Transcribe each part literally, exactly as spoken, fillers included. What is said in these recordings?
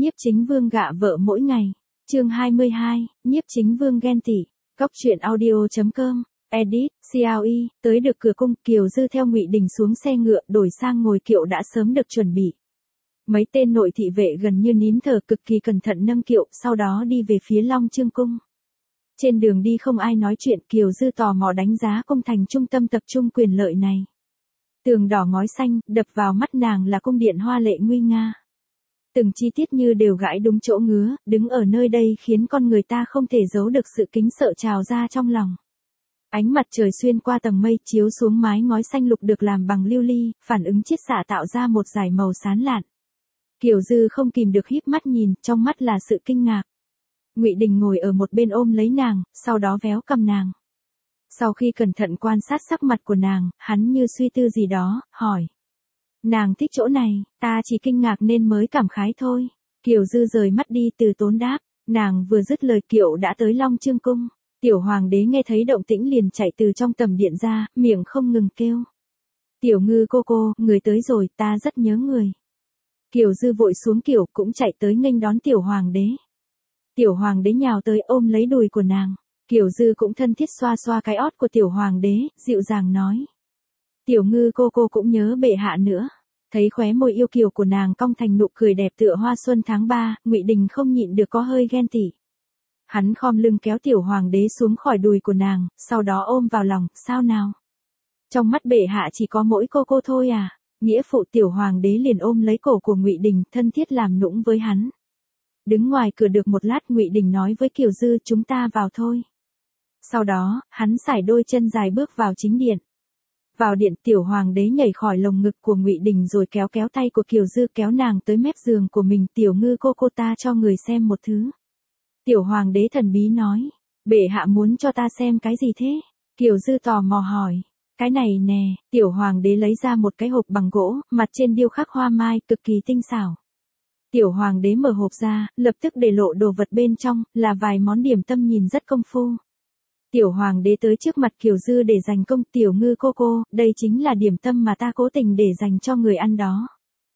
Nhiếp Chính Vương gạ vợ mỗi ngày. Chương hai mươi hai, Nhiếp Chính Vương ghen tị. Góc truyện audio chấm com. Edit, xê lờ e, tới được cửa cung, Kiều Dư theo Ngụy Đình xuống xe ngựa, đổi sang ngồi kiệu đã sớm được chuẩn bị. Mấy tên nội thị vệ gần như nín thở, cực kỳ cẩn thận nâng kiệu, sau đó đi về phía Long Chương cung. Trên đường đi không ai nói chuyện, Kiều Dư tò mò đánh giá cung thành trung tâm tập trung quyền lợi này. Tường đỏ ngói xanh, đập vào mắt nàng là cung điện hoa lệ nguy nga. Từng chi tiết như đều gãi đúng chỗ ngứa, đứng ở nơi đây khiến con người ta không thể giấu được sự kính sợ trào ra trong lòng. Ánh mặt trời xuyên qua tầng mây chiếu xuống mái ngói xanh lục được làm bằng lưu ly, phản ứng chiết xạ tạo ra một dải màu xán lạn. Kiều Dư không kìm được híp mắt nhìn, trong mắt là sự kinh ngạc. Ngụy Đình ngồi ở một bên ôm lấy nàng, sau đó véo cầm nàng. Sau khi cẩn thận quan sát sắc mặt của nàng, hắn như suy tư gì đó, hỏi. Nàng thích chỗ này, ta chỉ kinh ngạc nên mới cảm khái thôi. Kiều Dư rời mắt đi từ tốn đáp, nàng vừa dứt lời kiệu đã tới Long Chương cung. Tiểu hoàng đế nghe thấy động tĩnh liền chạy từ trong tầm điện ra, miệng không ngừng kêu. Tiểu ngư cô cô, người tới rồi, ta rất nhớ người. Kiều Dư vội xuống kiệu cũng chạy tới nghênh đón tiểu hoàng đế. Tiểu hoàng đế nhào tới ôm lấy đùi của nàng. Kiều Dư cũng thân thiết xoa xoa cái ót của tiểu hoàng đế, dịu dàng nói. Tiểu ngư cô cô cũng nhớ bệ hạ nữa. Thấy khóe môi yêu kiều của nàng cong thành nụ cười đẹp tựa hoa xuân tháng ba, Ngụy Đình không nhịn được có hơi ghen tị. Hắn khom lưng kéo tiểu hoàng đế xuống khỏi đùi của nàng, sau đó ôm vào lòng, sao nào? Trong mắt bệ hạ chỉ có mỗi cô cô thôi à? Nghĩa phụ tiểu hoàng đế liền ôm lấy cổ của Ngụy Đình, thân thiết làm nũng với hắn. Đứng ngoài cửa được một lát, Ngụy Đình nói với Kiều Dư, chúng ta vào thôi. Sau đó, hắn sải đôi chân dài bước vào chính điện. Vào điện, tiểu hoàng đế nhảy khỏi lồng ngực của Ngụy Đình rồi kéo kéo tay của Kiều Dư kéo nàng tới mép giường của mình. Tiểu ngư cô cô, ta cho người xem một thứ. Tiểu hoàng đế thần bí nói, bệ hạ muốn cho ta xem cái gì thế? Kiều Dư tò mò hỏi, cái này nè. Tiểu hoàng đế lấy ra một cái hộp bằng gỗ, mặt trên điêu khắc hoa mai, cực kỳ tinh xảo. Tiểu hoàng đế mở hộp ra, lập tức để lộ đồ vật bên trong, là vài món điểm tâm nhìn rất công phu. Tiểu hoàng đế tới trước mặt Kiều Dư để dành công. Tiểu ngư cô cô, đây chính là điểm tâm mà ta cố tình để dành cho người ăn đó.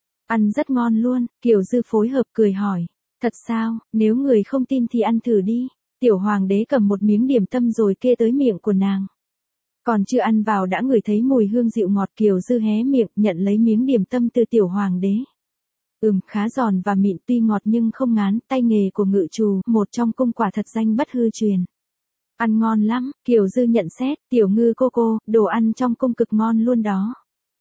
Ăn rất ngon luôn. Kiều Dư phối hợp cười hỏi, thật sao? Nếu người không tin thì ăn thử đi. Tiểu hoàng đế cầm một miếng điểm tâm rồi kê tới miệng của nàng. Còn chưa ăn vào đã ngửi thấy mùi hương dịu ngọt. Kiều Dư hé miệng, nhận lấy miếng điểm tâm từ tiểu hoàng đế. Ừm, khá giòn và mịn, tuy ngọt nhưng không ngán, tay nghề của ngự trù, một trong cung quả thật danh bất hư truyền. Ăn ngon lắm. Kiều Dư nhận xét, tiểu ngư cô cô, đồ ăn trong cung cực ngon luôn đó.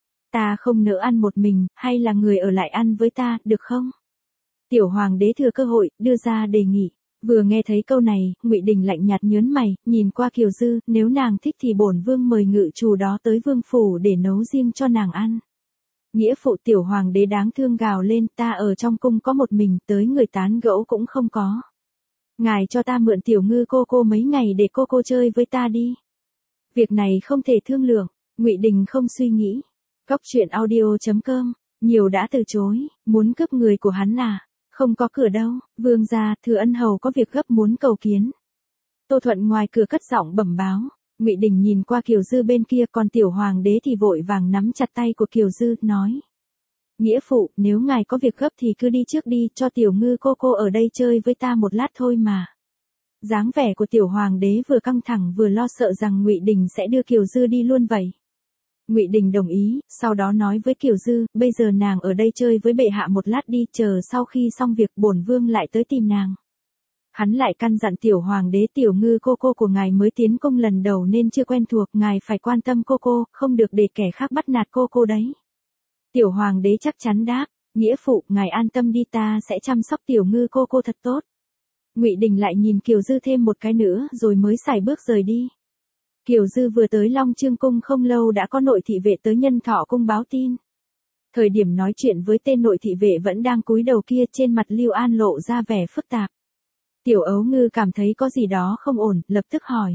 Ta không nỡ ăn một mình, hay là người ở lại ăn với ta, được không? Tiểu hoàng đế thừa cơ hội, đưa ra đề nghị. Vừa nghe thấy câu này, Ngụy Đình lạnh nhạt nhớn mày, nhìn qua Kiều Dư, nếu nàng thích thì bổn vương mời ngự trù đó tới vương phủ để nấu riêng cho nàng ăn. Nghĩa phụ tiểu hoàng đế đáng thương gào lên, ta ở trong cung có một mình, tới người tán gẫu cũng không có. Ngài cho ta mượn tiểu ngư cô cô mấy ngày để cô cô chơi với ta đi. Việc này không thể thương lượng. Ngụy Đình không suy nghĩ. Góc truyện audio chấm com. Nhiều đã từ chối, muốn cướp người của hắn à? Không có cửa đâu. Vương gia, Thừa Ân hầu có việc gấp muốn cầu kiến. Tô Thuận ngoài cửa cất giọng bẩm báo. Ngụy Đình nhìn qua Kiều Dư bên kia, còn tiểu hoàng đế thì vội vàng nắm chặt tay của Kiều Dư, nói. Nghĩa phụ, nếu ngài có việc gấp thì cứ đi trước đi, cho tiểu ngư cô cô ở đây chơi với ta một lát thôi mà. Dáng vẻ của tiểu hoàng đế vừa căng thẳng vừa lo sợ rằng Ngụy Đình sẽ đưa Kiều Dư đi luôn vậy. Ngụy Đình đồng ý, sau đó nói với Kiều Dư, bây giờ nàng ở đây chơi với bệ hạ một lát đi, chờ sau khi xong việc bổn vương lại tới tìm nàng. Hắn lại căn dặn tiểu hoàng đế, tiểu ngư cô cô của ngài mới tiến cung lần đầu nên chưa quen thuộc, ngài phải quan tâm cô cô, không được để kẻ khác bắt nạt cô cô đấy. Tiểu hoàng đế chắc chắn đáp, nghĩa phụ, ngài an tâm đi, ta sẽ chăm sóc tiểu ngư cô cô thật tốt. Ngụy Đình lại nhìn Kiều Dư thêm một cái nữa rồi mới sải bước rời đi. Kiều Dư vừa tới Long Chương cung không lâu đã có nội thị vệ tới Nhân Thọ cung báo tin. Thời điểm nói chuyện với tên nội thị vệ vẫn đang cúi đầu kia, trên mặt Lưu An lộ ra vẻ phức tạp. Tiểu ấu ngư cảm thấy có gì đó không ổn, lập tức hỏi.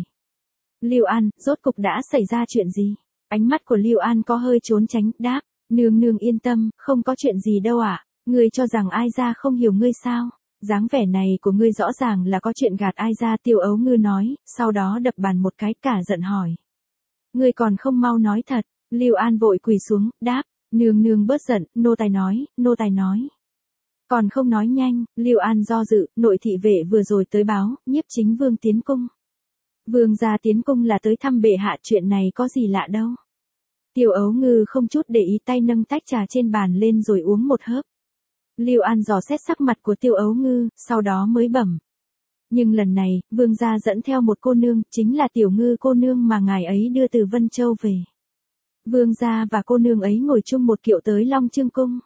Lưu An, rốt cục đã xảy ra chuyện gì? Ánh mắt của Lưu An có hơi trốn tránh, đáp. Nương nương yên tâm, không có chuyện gì đâu ạ. À? Ngươi cho rằng ai ra không hiểu ngươi sao? Dáng vẻ này của ngươi rõ ràng là có chuyện gạt ai ra. Tiểu ấu ngư nói, sau đó đập bàn một cái, cả giận hỏi. Ngươi còn không mau nói thật. Lưu An vội quỳ xuống, đáp. Nương nương bớt giận, nô tài nói, nô tài nói. Còn không nói nhanh, Lưu An do dự, nội thị vệ vừa rồi tới báo, nhiếp chính vương tiến cung. Vương gia tiến cung là tới thăm bệ hạ, chuyện này có gì lạ đâu. Tiêu Ấu Ngư không chút để ý, tay nâng tách trà trên bàn lên rồi uống một hớp. Lưu An dò xét sắc mặt của Tiêu Ấu Ngư, sau đó mới bẩm. Nhưng lần này, vương gia dẫn theo một cô nương, chính là Tiểu Ngư cô nương mà ngài ấy đưa từ Vân Châu về. Vương gia và cô nương ấy ngồi chung một kiệu tới Long Chương cung.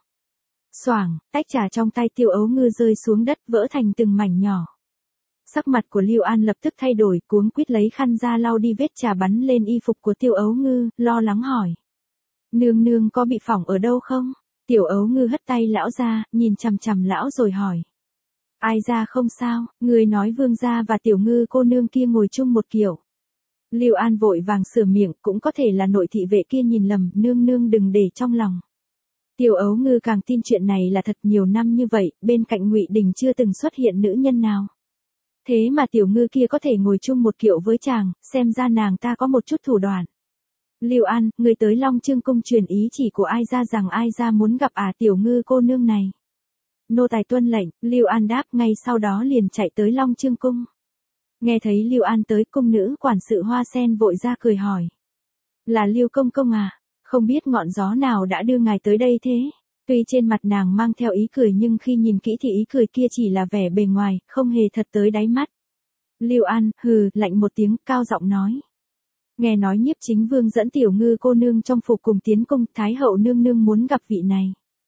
Xoảng, tách trà trong tay Tiêu Ấu Ngư rơi xuống đất, vỡ thành từng mảnh nhỏ. Sắc mặt của Lưu An lập tức thay đổi, cuống quýt lấy khăn ra lau đi vết trà bắn lên y phục của Tiêu Ấu Ngư, lo lắng hỏi. Nương nương có bị phỏng ở đâu không? Tiểu Ấu Ngư hất tay lão ra, nhìn chằm chằm lão rồi hỏi. Ai ra không sao, người nói vương gia và Tiểu Ngư cô nương kia ngồi chung một kiểu. Lưu An vội vàng sửa miệng, cũng có thể là nội thị vệ kia nhìn lầm, nương nương đừng để trong lòng. Tiểu Ấu Ngư càng tin chuyện này là thật, nhiều năm như vậy, bên cạnh Ngụy Đình chưa từng xuất hiện nữ nhân nào. Thế mà Tiểu Ngư kia có thể ngồi chung một kiệu với chàng, xem ra nàng ta có một chút thủ đoạn. Lưu An, người tới Long Chương cung truyền ý chỉ của ai ra rằng ai ra muốn gặp à Tiểu Ngư cô nương này. Nô tài tuân lệnh, Lưu An đáp, ngay sau đó liền chạy tới Long Chương cung. Nghe thấy Lưu An tới, cung nữ quản sự Hoa Sen vội ra cười hỏi. Là Lưu công công à, không biết ngọn gió nào đã đưa ngài tới đây thế? Tuy trên mặt nàng mang theo ý cười nhưng khi nhìn kỹ thì ý cười kia chỉ là vẻ bề ngoài, không hề thật tới đáy mắt. Lưu An, hừ, lạnh một tiếng, cao giọng nói. Nghe nói nhiếp chính vương dẫn Tiểu Ngư cô nương trong phủ cùng tiến cung, Thái hậu nương nương muốn gặp vị này.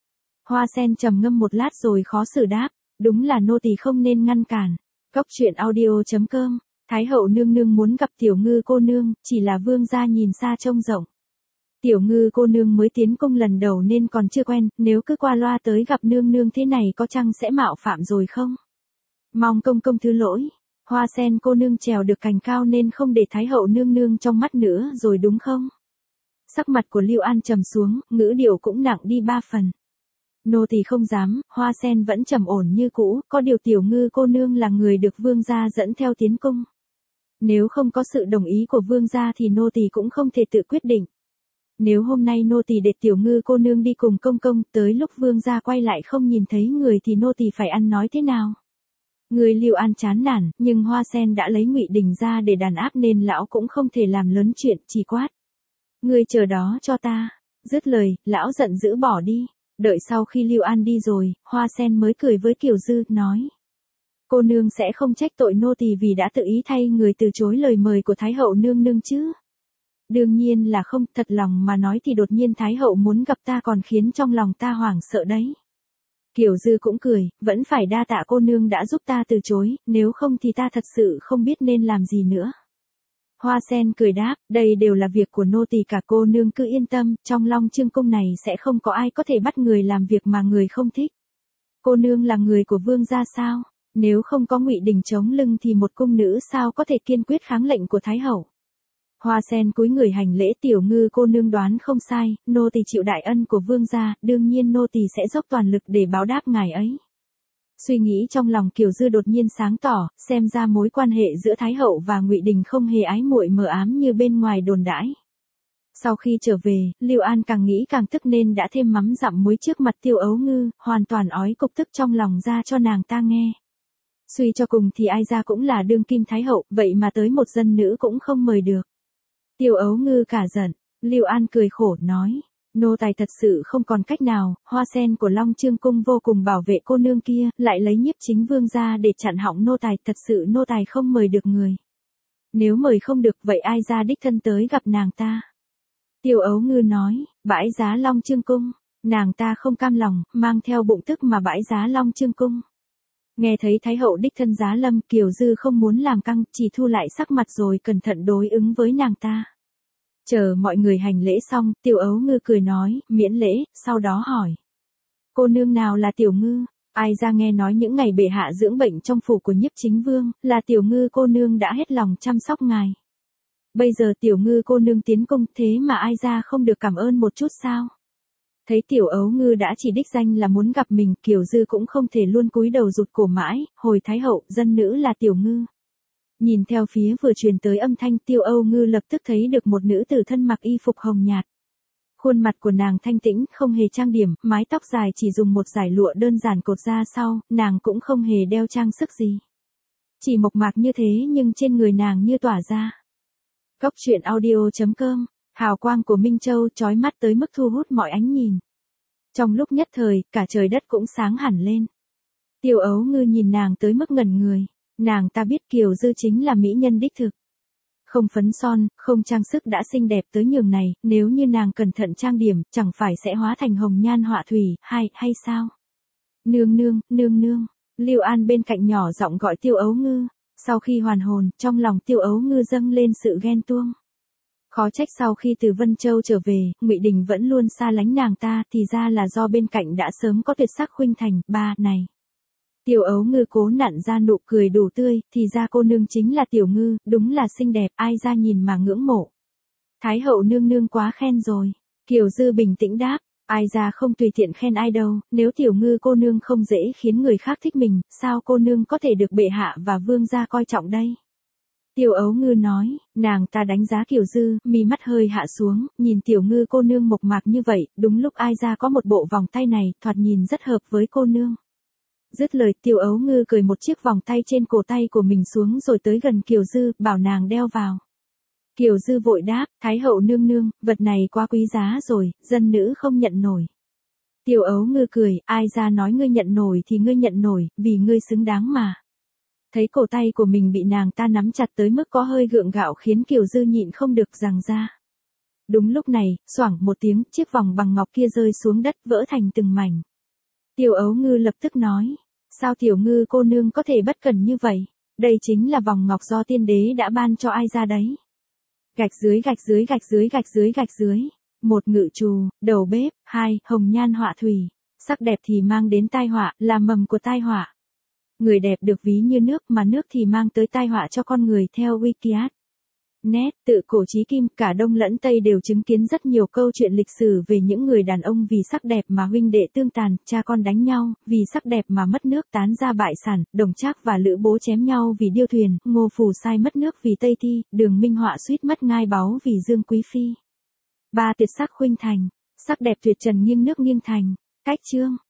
Hoa Sen trầm ngâm một lát rồi khó xử đáp, đúng là nô tỳ không nên ngăn cản. Cốc truyện audio chấm com, Thái hậu nương nương muốn gặp Tiểu Ngư cô nương, chỉ là vương gia nhìn xa trông rộng. Tiểu Ngư cô nương mới tiến cung lần đầu nên còn chưa quen, nếu cứ qua loa tới gặp nương nương thế này có chăng sẽ mạo phạm rồi không? Mong công công thứ lỗi, Hoa Sen cô nương trèo được cành cao nên không để Thái hậu nương nương trong mắt nữa rồi đúng không? Sắc mặt của Lưu An trầm xuống, ngữ điệu cũng nặng đi ba phần. Nô tỳ không dám, Hoa Sen vẫn trầm ổn như cũ, có điều Tiểu Ngư cô nương là người được vương gia dẫn theo tiến cung. Nếu không có sự đồng ý của vương gia thì nô tỳ cũng không thể tự quyết định. Nếu hôm nay nô tỳ để Tiểu Ngư cô nương đi cùng công công, tới lúc vương gia quay lại không nhìn thấy người thì nô tỳ phải ăn nói thế nào? Người Lưu An chán nản, nhưng Hoa Sen đã lấy Ngụy Đình ra để đàn áp nên lão cũng không thể làm lớn chuyện, chỉ quát. Người chờ đó cho ta. Dứt lời, lão giận dữ bỏ đi. Đợi sau khi Lưu An đi rồi, Hoa Sen mới cười với Kiều Dư, nói. Cô nương sẽ không trách tội nô tỳ vì đã tự ý thay người từ chối lời mời của Thái hậu nương nương chứ? Đương nhiên là không, thật lòng mà nói thì đột nhiên Thái hậu muốn gặp ta còn khiến trong lòng ta hoảng sợ đấy. Kiều Dư cũng cười, vẫn phải đa tạ cô nương đã giúp ta từ chối, nếu không thì ta thật sự không biết nên làm gì nữa. Hoa Sen cười đáp, đây đều là việc của nô tỳ cả, cô nương cứ yên tâm, trong Long Chương cung này sẽ không có ai có thể bắt người làm việc mà người không thích. Cô nương là người của vương gia sao? Nếu không có Ngụy Đình chống lưng thì một cung nữ sao có thể kiên quyết kháng lệnh của Thái hậu? Hoa Sen cúi người hành lễ, Tiểu Ngư cô nương đoán không sai, nô tỳ chịu đại ân của vương gia, đương nhiên nô tỳ sẽ dốc toàn lực để báo đáp ngài ấy. Suy nghĩ trong lòng Kiều Dư đột nhiên sáng tỏ, xem ra mối quan hệ giữa Thái hậu và Ngụy Đình không hề ái muội mờ ám như bên ngoài đồn đãi. Sau khi trở về, Lưu An càng nghĩ càng tức nên đã thêm mắm dặm muối trước mặt Tiêu Ấu Ngư, hoàn toàn ói cục tức trong lòng ra cho nàng ta nghe. Suy cho cùng thì ai ra cũng là đương kim Thái hậu, vậy mà tới một dân nữ cũng không mời được. Tiêu Ấu Ngư cả giận, Lưu An cười khổ nói. Nô tài thật sự không còn cách nào, Hoa Sen của Long Chương cung vô cùng bảo vệ cô nương kia, lại lấy nhiếp chính vương ra để chặn họng nô tài, thật sự nô tài không mời được người. Nếu mời không được vậy ai ra đích thân tới gặp nàng ta? Tiêu Ấu Ngư nói, bãi giá Long Chương cung, nàng ta không cam lòng, mang theo bụng tức mà bãi giá Long Chương cung. Nghe thấy Thái hậu đích thân giá lâm, Kiều Dư không muốn làm căng, chỉ thu lại sắc mặt rồi cẩn thận đối ứng với nàng ta. Chờ mọi người hành lễ xong, Tiểu Ấu Ngư cười nói, miễn lễ, sau đó hỏi. Cô nương nào là Tiểu Ngư? Ai ra nghe nói những ngày bệ hạ dưỡng bệnh trong phủ của nhiếp chính vương, là Tiểu Ngư cô nương đã hết lòng chăm sóc ngài. Bây giờ Tiểu Ngư cô nương tiến cung thế mà ai ra không được cảm ơn một chút sao? Thấy Tiểu Ấu Ngư đã chỉ đích danh là muốn gặp mình, Kiều Dư cũng không thể luôn cúi đầu rụt cổ mãi, hồi Thái hậu, dân nữ là Tiểu Ngư. Nhìn theo phía vừa truyền tới âm thanh, Tiêu Ấu Ngư lập tức thấy được một nữ tử thân mặc y phục hồng nhạt. Khuôn mặt của nàng thanh tĩnh, không hề trang điểm, mái tóc dài chỉ dùng một dải lụa đơn giản cột ra sau, nàng cũng không hề đeo trang sức gì. Chỉ mộc mạc như thế nhưng trên người nàng như tỏa ra. Góc truyện audio chấm com, hào quang của Minh Châu chói mắt tới mức thu hút mọi ánh nhìn. Trong lúc nhất thời, cả trời đất cũng sáng hẳn lên. Tiêu Ấu Ngư nhìn nàng tới mức ngẩn người, nàng ta biết Kiều Dư chính là mỹ nhân đích thực. Không phấn son, không trang sức đã xinh đẹp tới nhường này, nếu như nàng cẩn thận trang điểm, chẳng phải sẽ hóa thành hồng nhan họa thủy, hay, hay sao? Nương nương, nương nương, Lưu An bên cạnh nhỏ giọng gọi Tiêu Ấu Ngư, sau khi hoàn hồn, trong lòng Tiêu Ấu Ngư dâng lên sự ghen tuông. Khó trách sau khi từ Vân Châu trở về, Ngụy Đình vẫn luôn xa lánh nàng ta, thì ra là do bên cạnh đã sớm có tuyệt sắc khuynh thành, ba, này. Tiêu Ấu Ngư cố nặn ra nụ cười đủ tươi, thì ra cô nương chính là Tiểu Ngư, đúng là xinh đẹp, ai ra nhìn mà ngưỡng mộ. Thái hậu nương nương quá khen rồi. Kiều Dư bình tĩnh đáp, ai ra không tùy tiện khen ai đâu, nếu Tiểu Ngư cô nương không dễ khiến người khác thích mình, sao cô nương có thể được bệ hạ và vương gia coi trọng đây? Tiêu Ấu Ngư nói, nàng ta đánh giá Kiều Dư, mi mắt hơi hạ xuống, nhìn Tiểu Ngư cô nương mộc mạc như vậy, đúng lúc ai ra có một bộ vòng tay này, thoạt nhìn rất hợp với cô nương. Dứt lời, Tiêu Ấu Ngư cười một chiếc vòng tay trên cổ tay của mình xuống rồi tới gần Kiều Dư, bảo nàng đeo vào. Kiều Dư vội đáp, Thái hậu nương nương, vật này quá quý giá rồi, dân nữ không nhận nổi. Tiêu Ấu Ngư cười, ai ra nói ngươi nhận nổi thì ngươi nhận nổi, vì ngươi xứng đáng mà. Thấy cổ tay của mình bị nàng ta nắm chặt tới mức có hơi gượng gạo khiến Kiều Dư nhịn không được giằng ra. Đúng lúc này, xoảng một tiếng, chiếc vòng bằng ngọc kia rơi xuống đất vỡ thành từng mảnh. Tiêu Ấu Ngư lập tức nói, sao Tiểu Ngư cô nương có thể bất cẩn như vậy, đây chính là vòng ngọc do tiên đế đã ban cho ai ra đấy. Gạch dưới gạch dưới gạch dưới gạch dưới gạch dưới, một ngự trù, đầu bếp, hai, hồng nhan họa thủy, sắc đẹp thì mang đến tai họa, là mầm của tai họa. Người đẹp được ví như nước mà nước thì mang tới tai họa cho con người theo Wikipedia. Net, tự cổ chí kim, cả Đông lẫn Tây đều chứng kiến rất nhiều câu chuyện lịch sử về những người đàn ông vì sắc đẹp mà huynh đệ tương tàn, cha con đánh nhau, vì sắc đẹp mà mất nước tán ra bại sản, Đồng Trác và Lữ Bố chém nhau vì điêu thuyền, Ngô Phù Sai mất nước vì Tây Thi, Đường Minh Họa suýt mất ngai báu vì Dương Quý Phi. Ba tuyệt sắc khuynh thành, sắc đẹp tuyệt trần nghiêng nước nghiêng thành. Cách chương